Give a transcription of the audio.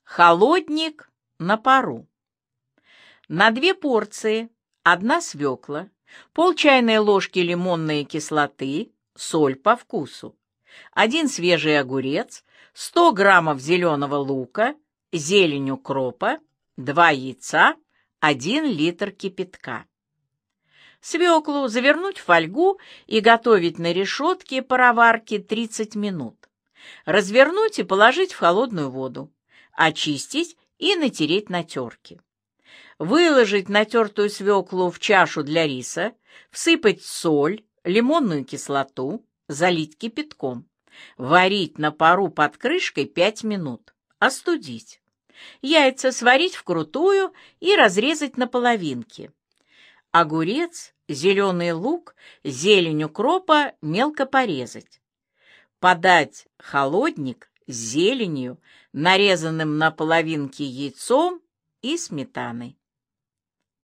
Холодник на пару. На 2 порции 1 свекла, пол чайной ложки лимонной кислоты, соль по вкусу, 1 свежий огурец, 100 граммов зеленого лука, зелень укропа, 2 яйца, 1 литр кипятка. Свеклу завернуть в фольгу и готовить на решетке пароварки 30 минут. Развернуть и положить в холодную воду. Очистить и натереть на терке. Выложить натертую свеклу в чашу для риса, всыпать соль, лимонную кислоту, залить кипятком. Варить на пару под крышкой 5 минут. Остудить. Яйца сварить вкрутую и разрезать на половинки. Огурец, зеленый лук, зелень укропа мелко порезать. Подать холодник с зеленью, нарезанным на половинки яйцом и сметаной.